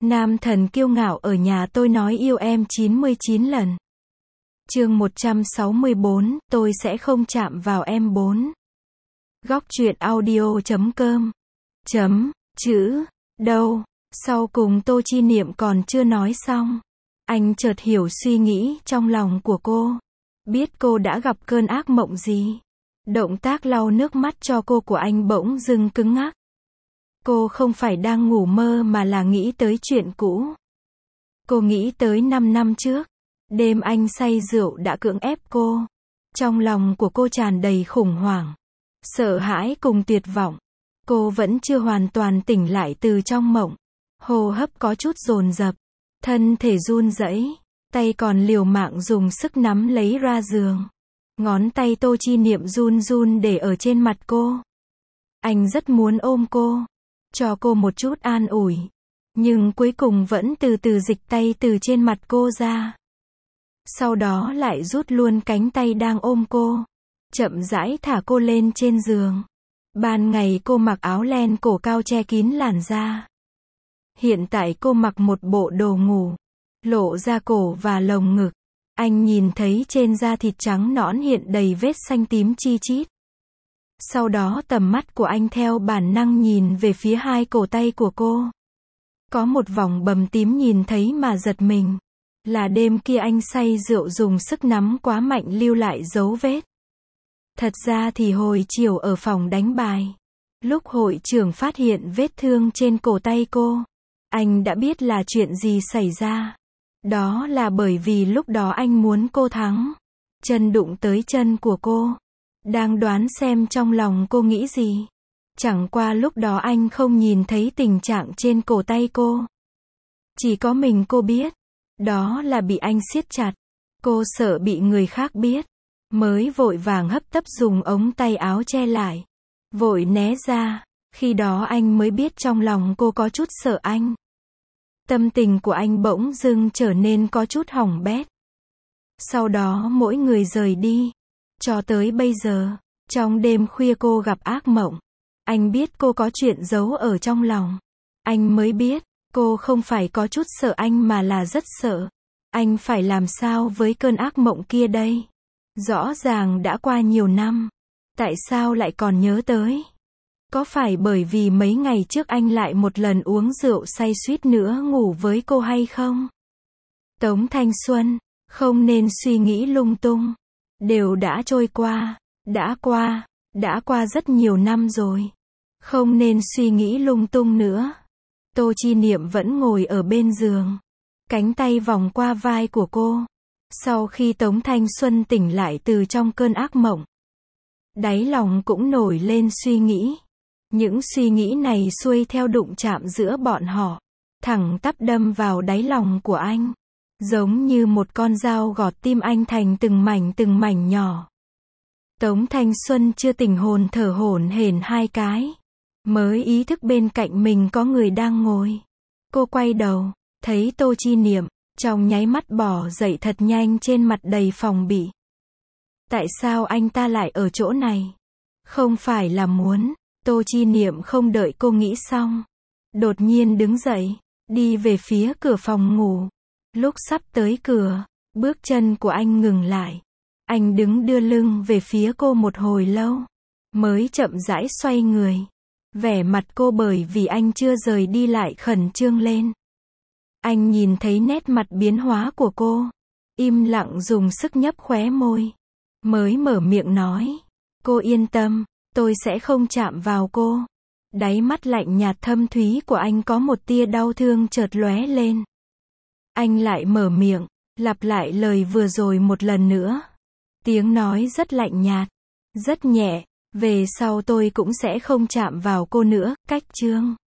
Nam thần kiêu ngạo ở nhà tôi nói yêu em 99 lần. Chương 164, tôi sẽ không chạm vào em 4. Góc truyện audio.com. Chữ. Đâu. Sau cùng Tô Chi Niệm còn chưa nói xong. Anh chợt hiểu suy nghĩ trong lòng của cô. Biết cô đã gặp cơn ác mộng gì. Động tác lau nước mắt cho cô của anh bỗng dưng cứng ngắc. Cô không phải đang ngủ mơ mà là nghĩ tới chuyện cũ. Cô nghĩ tới 5 năm trước. Đêm anh say rượu đã cưỡng ép cô. Trong lòng của cô tràn đầy khủng hoảng, sợ hãi cùng tuyệt vọng. Cô vẫn chưa hoàn toàn tỉnh lại từ trong mộng. Hô hấp có chút dồn dập, thân thể run rẩy, tay còn liều mạng dùng sức nắm lấy ra giường. Ngón tay Tô Chi Niệm run run để ở trên mặt cô. Anh rất muốn ôm cô, cho cô một chút an ủi, nhưng cuối cùng vẫn từ từ dịch tay từ trên mặt cô ra. Sau đó lại rút luôn cánh tay đang ôm cô, chậm rãi thả cô lên trên giường. Ban ngày cô mặc áo len cổ cao che kín làn da. Hiện tại cô mặc một bộ đồ ngủ, lộ ra cổ và lồng ngực. Anh nhìn thấy trên da thịt trắng nõn hiện đầy vết xanh tím chi chít. Sau đó tầm mắt của anh theo bản năng nhìn về phía hai cổ tay của cô. Có một vòng bầm tím nhìn thấy mà giật mình. Là đêm kia anh say rượu dùng sức nắm quá mạnh lưu lại dấu vết. Thật ra thì hồi chiều ở phòng đánh bài, lúc hội trưởng phát hiện vết thương trên cổ tay cô, anh đã biết là chuyện gì xảy ra. Đó là bởi vì lúc đó anh muốn cô thắng. Chân đụng tới chân của cô. Đang đoán xem trong lòng cô nghĩ gì. Chẳng qua lúc đó anh không nhìn thấy tình trạng trên cổ tay cô. Chỉ có mình cô biết. Đó là bị anh siết chặt. Cô sợ bị người khác biết, mới vội vàng hấp tấp dùng ống tay áo che lại. Vội né ra. Khi đó anh mới biết trong lòng cô có chút sợ anh. Tâm tình của anh bỗng dưng trở nên có chút hỏng bét. Sau đó mỗi người rời đi. Cho tới bây giờ, trong đêm khuya cô gặp ác mộng. Anh biết cô có chuyện giấu ở trong lòng. Anh mới biết, cô không phải có chút sợ anh mà là rất sợ. Anh phải làm sao với cơn ác mộng kia đây? Rõ ràng đã qua nhiều năm. Tại sao lại còn nhớ tới? Có phải bởi vì mấy ngày trước anh lại một lần uống rượu say suýt nữa ngủ với cô hay không? Tống Thanh Xuân, không nên suy nghĩ lung tung. Đều đã trôi qua. Đã qua rất nhiều năm rồi. Không nên suy nghĩ lung tung nữa. Tô Chi Niệm vẫn ngồi ở bên giường. Cánh tay vòng qua vai của cô. Sau khi Tống Thanh Xuân tỉnh lại từ trong cơn ác mộng, đáy lòng cũng nổi lên suy nghĩ. Những suy nghĩ này xuôi theo đụng chạm giữa bọn họ, thẳng tắp đâm vào đáy lòng của anh. Giống như một con dao gọt tim anh thành từng mảnh nhỏ. Tống Thanh Xuân chưa tỉnh hồn thở hổn hển 2 cái. Mới ý thức bên cạnh mình có người đang ngồi. Cô quay đầu, thấy Tô Chi Niệm, trong nháy mắt bỏ dậy thật nhanh trên mặt đầy phòng bị. Tại sao anh ta lại ở chỗ này? Không phải là muốn. Tô Chi Niệm không đợi cô nghĩ xong. Đột nhiên đứng dậy, đi về phía cửa phòng ngủ. Lúc sắp tới cửa, bước chân của anh ngừng lại. Anh đứng đưa lưng về phía cô một hồi lâu, mới chậm rãi xoay người. Vẻ mặt cô bởi vì anh chưa rời đi lại khẩn trương lên. Anh nhìn thấy nét mặt biến hóa của cô, im lặng dùng sức nhấp khóe môi, mới mở miệng nói, cô yên tâm, tôi sẽ không chạm vào cô. Đáy mắt lạnh nhạt thâm thúy của anh có một tia đau thương chợt lóe lên. Anh lại mở miệng, lặp lại lời vừa rồi một lần nữa. Tiếng nói rất lạnh nhạt, rất nhẹ, về sau tôi cũng sẽ không chạm vào cô nữa, cách chương.